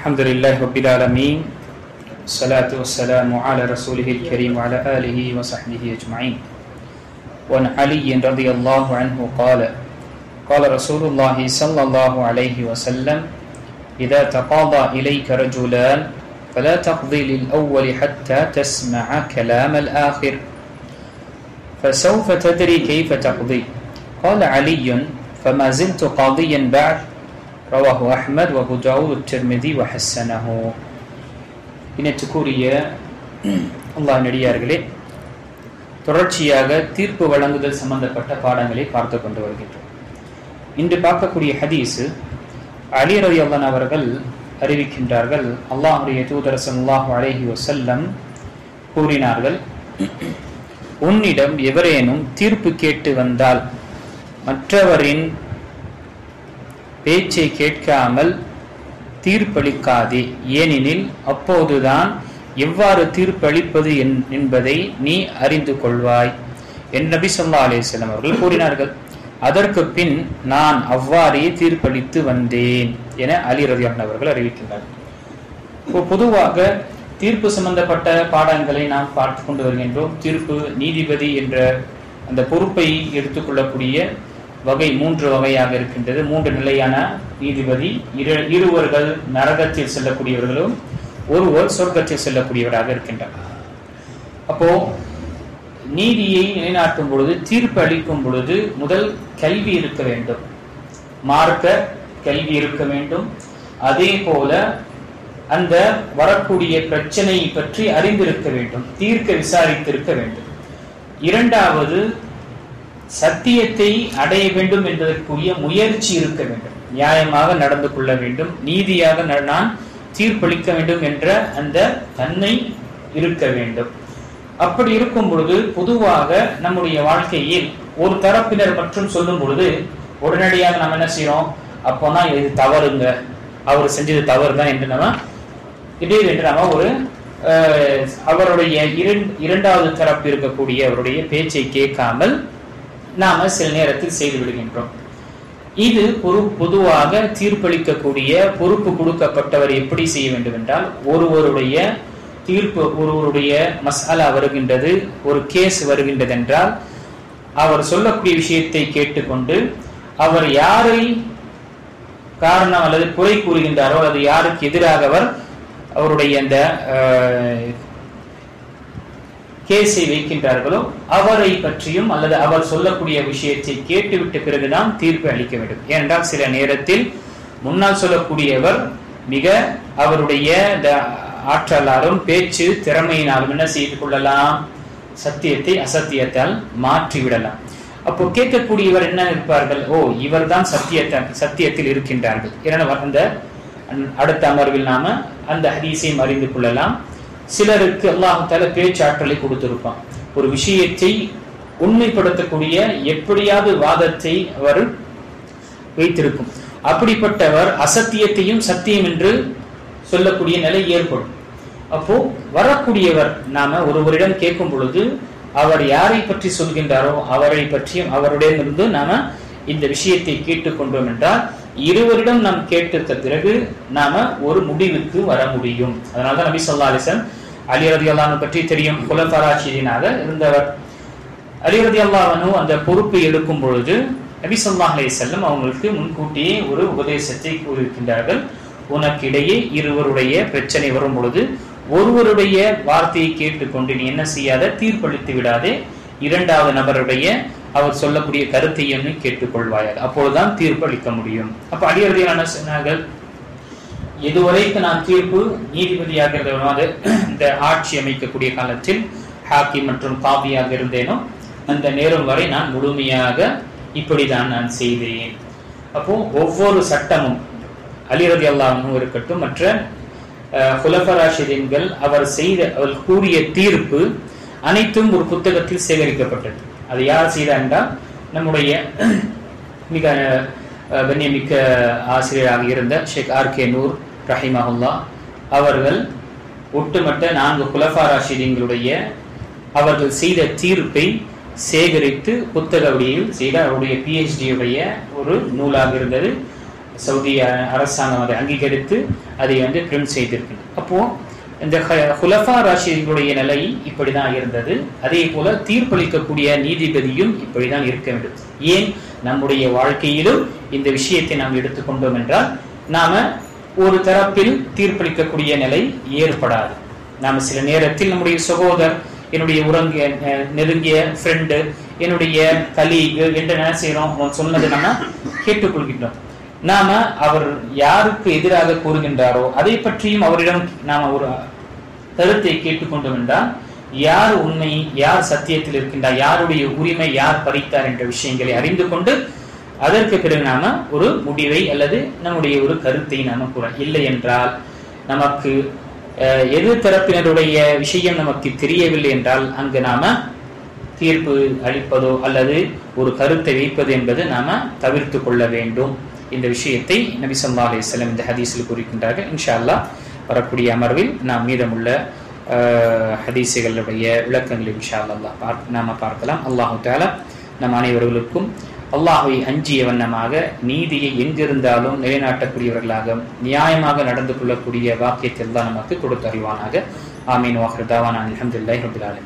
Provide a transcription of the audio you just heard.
الحمد لله رب العالمين والصلاة والسلام على رسوله الكريم وعلى آله وصحبه أجمعين. وعن علي رضي الله عنه قال قال رسول الله صلى الله عليه وسلم إذا تقاضى إليك رجلان فلا تقضي للأول حتى تسمع كلام الآخر فسوف تدري كيف تقضي. قال علي فما زلت قاضيا بعد. رواه أحمد وأبو داود والترمذي وحسنه. இனத்துக்குரிய அல்லாஹ் நடிகார்களே, தொடர்ச்சியாக தீர்ப்பு வழங்குதல் சம்பந்தப்பட்ட பாடங்களை பார்த்து கொண்டு வருகின்றோம். இன்று பார்க்கக்கூடிய ஹதீஸ் அலி ரலியல்லாஹு அன்ஹு அவர்கள் அறிவிக்கின்றார்கள், அல்லாஹ்வுடைய தூதர் ஸல்லல்லாஹு அலைஹி வஸல்லம் கூறினார்கள், உன்னிடம் எவரேனும் தீர்ப்பு கேட்டு வந்தால் மற்றவரின் பேச்சை கேட்காமல் தீர்ப்பளிக்காதே, ஏனெனில் அப்போதுதான் எவ்வாறு தீர்ப்பளிப்பது என்பதை நீ அறிந்து கொள்வாய் என்று நபி ஸல்லல்லாஹு அலைஹி வஸல்லம் அவர்கள் கூறினார்கள். அதற்கு பின் நான் அவ்வாறே தீர்ப்பளித்து வந்தேன் என அலி ரலியல்லாஹு அன்ஹு அவர்கள் அறிவிக்கின்றார்கள். பொதுவாக தீர்ப்பு சம்பந்தப்பட்ட பாடங்களை நாம் பார்த்து கொண்டு வருகின்றோம். தீர்ப்பு நீதிபதி என்ற அந்த பொறுப்பை எடுத்துக்கொள்ளக்கூடிய வகை 3 வகையாக இருக்கின்றது. 3 நிலையான நீதிபதி, இருவர்கள் நரகத்தில் செல்லக்கூடியவர்களும் ஒருவர் சொர்க்கத்தில் செல்லக்கூடியவராக இருக்கின்றனர். அப்போ நீதியை நிலைநாட்டும் பொழுது, தீர்ப்பு அளிக்கும் பொழுது முதல் கல்வி இருக்க வேண்டும், மார்க்க கல்வி இருக்க வேண்டும். அதே போல அந்த வரக்கூடிய பிரச்சனை பற்றி அறிந்திருக்க வேண்டும், தீர்க்க விசாரித்திருக்க வேண்டும். இரண்டாவது, சத்தியத்தை அடைய வேண்டும் என்பதற்குரிய முயற்சி இருக்க வேண்டும், நியாயமாக நடந்து கொள்ள வேண்டும், நீதியாக நான் தீர்ப்பளிக்க வேண்டும் என்ற அந்த தன்மை இருக்க வேண்டும். அப்படி இருக்கும் பொழுது பொதுவாக நம்முடைய வாழ்க்கையில் ஒரு தரப்பினர் மற்றும் சொல்லும் பொழுது உடனடியாக நாம் என்ன செய்யறோம், அப்போனா இது தவறுங்க, அவர் செஞ்சது தவறு தான் என்று நம்ம திடீரென்று நாம ஒரு அவருடைய இரண்டாவது தரப்பு இருக்கக்கூடிய அவருடைய பேச்சை கேட்காமல் நாம சில நேரத்தில் செய்து விடுகின்றோம். இது பொதுவாக தீர்ப்பளிக்கக்கூடிய பொறுப்பு கொடுக்கப்பட்டவர் எப்படி செய்ய வேண்டும் என்றால், ஒருவருடைய தீர்ப்பு, ஒருவருடைய மசாலா வருகின்றது, ஒரு கேஸ் வருகின்றது என்றால் அவர் சொல்லக்கூடிய விஷயத்தை கேட்டுக்கொண்டு அவர் யாரை காரணம் அல்லது குறை கூறுகின்றாரோ அல்லது யாருக்கு எதிராக அவருடைய அந்த கேஸை வைக்கின்றார்களோ அவரை பற்றியும் அல்லது அவர் சொல்லக்கூடிய விஷயத்தை கேட்டுவிட்ட பிறகுதான் தீர்ப்பு அளிக்க வேண்டும். ஏனென்றால் சில நேரத்தில் முன்னால் சொல்லக்கூடியவர் மிக அவருடைய ஆற்றலாலும் பேச்சு திறமையினாலும் என்ன செய்து கொள்ளலாம், சத்தியத்தை அசத்தியத்தால் மாற்றிவிடலாம். அப்போ கேட்கக்கூடியவர் என்ன இருப்பார்கள், ஓ இவர் தான் சத்தியத்தில் இருக்கின்றார்கள். ஏன்னா அந்த அடுத்த அமர்வில் நாம அந்த ஹதீஸையும் அறிந்து கொள்ளலாம். சிலருக்கு அல்லாஹ் தஆலா பேச்சாற்றலை கொடுத்திருப்பான், ஒரு விஷயத்தை உண்மைப்படுத்தக்கூடிய எப்படியாவது வாதத்தை அவர் வைத்திருக்கும். அப்படிப்பட்டவர் அசத்தியத்தையும் சத்தியம் என்று சொல்லக்கூடிய நிலை ஏற்படும். அப்போ வரக்கூடியவர் நாம ஒருவரிடம் கேட்கும் பொழுது அவர் யாரை பற்றி சொல்கின்றாரோ அவரை பற்றியும் அவருடையிலிருந்து நாம இந்த விஷயத்தை கேட்டுக்கொண்டோம் என்றால் இருவரிடம் நாம் கேட்ட பிறகு நாம ஒரு முடிவுக்கு வர முடியும். அதனால்தான் நபி ஸல்லல்லாஹு அலைஹி வஸல்லம் அலி ரலியல்லாஹு அன்ஹு பற்றி தெரியும், குலஃபா ராஷிதீனாக இருந்தவர். அலி ரலியல்லாஹு அன்ஹு அந்த பொறுப்பை எடுக்கும் பொழுது நபி ஸல்லல்லாஹு அலைஹி வஸல்லம் அவங்களுக்கு முன்கூட்டியே ஒரு உபதேசத்தை கூறியிருக்கின்றார்கள். உனக்கிடையே இருவருடைய பிரச்சனை வரும் பொழுது ஒருவருடைய வார்த்தையை கேட்டுக்கொண்டு நீ என்ன செய்யாத, தீர்ப்பளித்து விடாதே, இரண்டாவது நபருடைய அவர் சொல்லக்கூடிய கருத்தையும் கேட்டுக்கொள்வாயாக, அப்பொழுதுதான் தீர்ப்பு அளிக்க முடியும். அப்ப அலி ரலியல்லாஹு அன்ஹு சொன்னார்கள், எதுவரைக்கும் நான் தீர்ப்பு நீதிபதியாக இருந்தேனோ, இந்த ஆட்சி அமைக்கக்கூடிய காலத்தில் ஹாக்கிம் மற்றும் காபியாக இருந்தேனோ அந்த நேரம் வரை நான் முழுமையாக இப்படிதான் நான் செய்தேன். அப்போ ஒவ்வொரு சட்டமும் அலி ரலியல்லாஹு அன்ஹு இருக்கட்டும், மற்ற குலஃபா ராஷிதீன்கள் அவர் கூறிய தீர்ப்பு அனைத்தும் ஒரு புத்தகத்தில் சேகரிக்கப்பட்டது. அது யார் செய்தார் என்றால் நம்முடைய மிக கண்ணியமிக்க ஆசிரியராக இருந்த ஷேக் ஆர்.கே. நூர் ரஹிமஹுல்லாஹ் அவர்கள் ஒட்டுமொத்த 4 குலஃபா ராஷிதீன்களுடைய அவர்கள் செய்த தீர்ப்பை சேகரித்து புத்தக வடிவில் செய்த அவருடைய PhD உடைய ஒரு நூலாக இருந்தது. சவுதி அரசாங்கம் அதை அங்கீகரித்து அதை பிரிண்ட் செய்திருக்கு. அப்போ இந்த ஹுலஃபா ராஷிதுடைய நிலை இப்படிதான் இருந்தது. அதே போல தீர்ப்பளிக்கக்கூடிய நீதிபதியும் இப்படிதான் இருக்க வேண்டும். ஏன் நம்முடைய வாழ்க்கையிலும் இந்த விஷயத்தை நாம் எடுத்துக்கொண்டோம் என்றால் நாம ஒரு தரப்பில் தீர்ப்பளிக்கக்கூடிய நிலை ஏற்படாது. நாம சில நேரத்தில் நம்முடைய சகோதரர், என்னுடைய நெருங்கிய ஃப்ரெண்டு, என்னுடைய கலீக் என்று என்ன செய்யறோம், அவன் சொன்னது நம்ம கேட்டுக்கொள்கின்றோம். நாம அவர் யாருக்கு எதிராக கூறுகின்றாரோ அதை பற்றியும் அவரிடம் நாம ஒரு கருத்தை கேட்டுக்கொண்டோம் என்றால் யார் உண்மை, யார் சத்தியத்தில் இருக்கின்றார், யாருடைய உரிமை யார் பறித்தார் என்ற விஷயங்களை அறிந்து கொண்டு அதற்கு பிறகு நாம ஒரு முடிவை அல்லது நம்முடைய ஒரு கருத்தை நாம கூற. இல்லை என்றால் நமக்கு எதிர் தரப்பினருடைய விஷயம் நமக்கு தெரியவில்லை என்றால் அங்கு நாம தீர்ப்பு அளிப்பதோ அல்லது ஒரு கருத்தை வைப்பது என்பது நாம தவிர்த்து கொள்ள வேண்டும். இந்த விஷயத்தை நபி ஸல்லல்லாஹு அலைஹி வஸல்லம் இந்த ஹதீஸில் குறிக்கின்றார்கள். இன்ஷா அல்லாஹ் வரக்கூடிய அமர்வில் நாம் மீதமுள்ள ஹதீஸுகளுடைய விளக்கங்களை இன்ஷா அல்லாஹ் நாம பார்க்கலாம். அல்லாஹு தஆலா நம் அனைவர்களுக்கும் அல்லாஹ்வை அஞ்சிய வண்ணமாக நீதியை எங்கிருந்தாலும் நிலைநாட்டக்கூடியவர்களாக நியாயமாக நடந்து கொள்ளக்கூடிய வாக்கியத்தை எல்லாம் நமக்கு கொடுத்தருவானாக. ஆமீன். வாஹிர் தாவானா அல்ஹம்துலில்லாஹி ரப்பில் ஆலமீன்.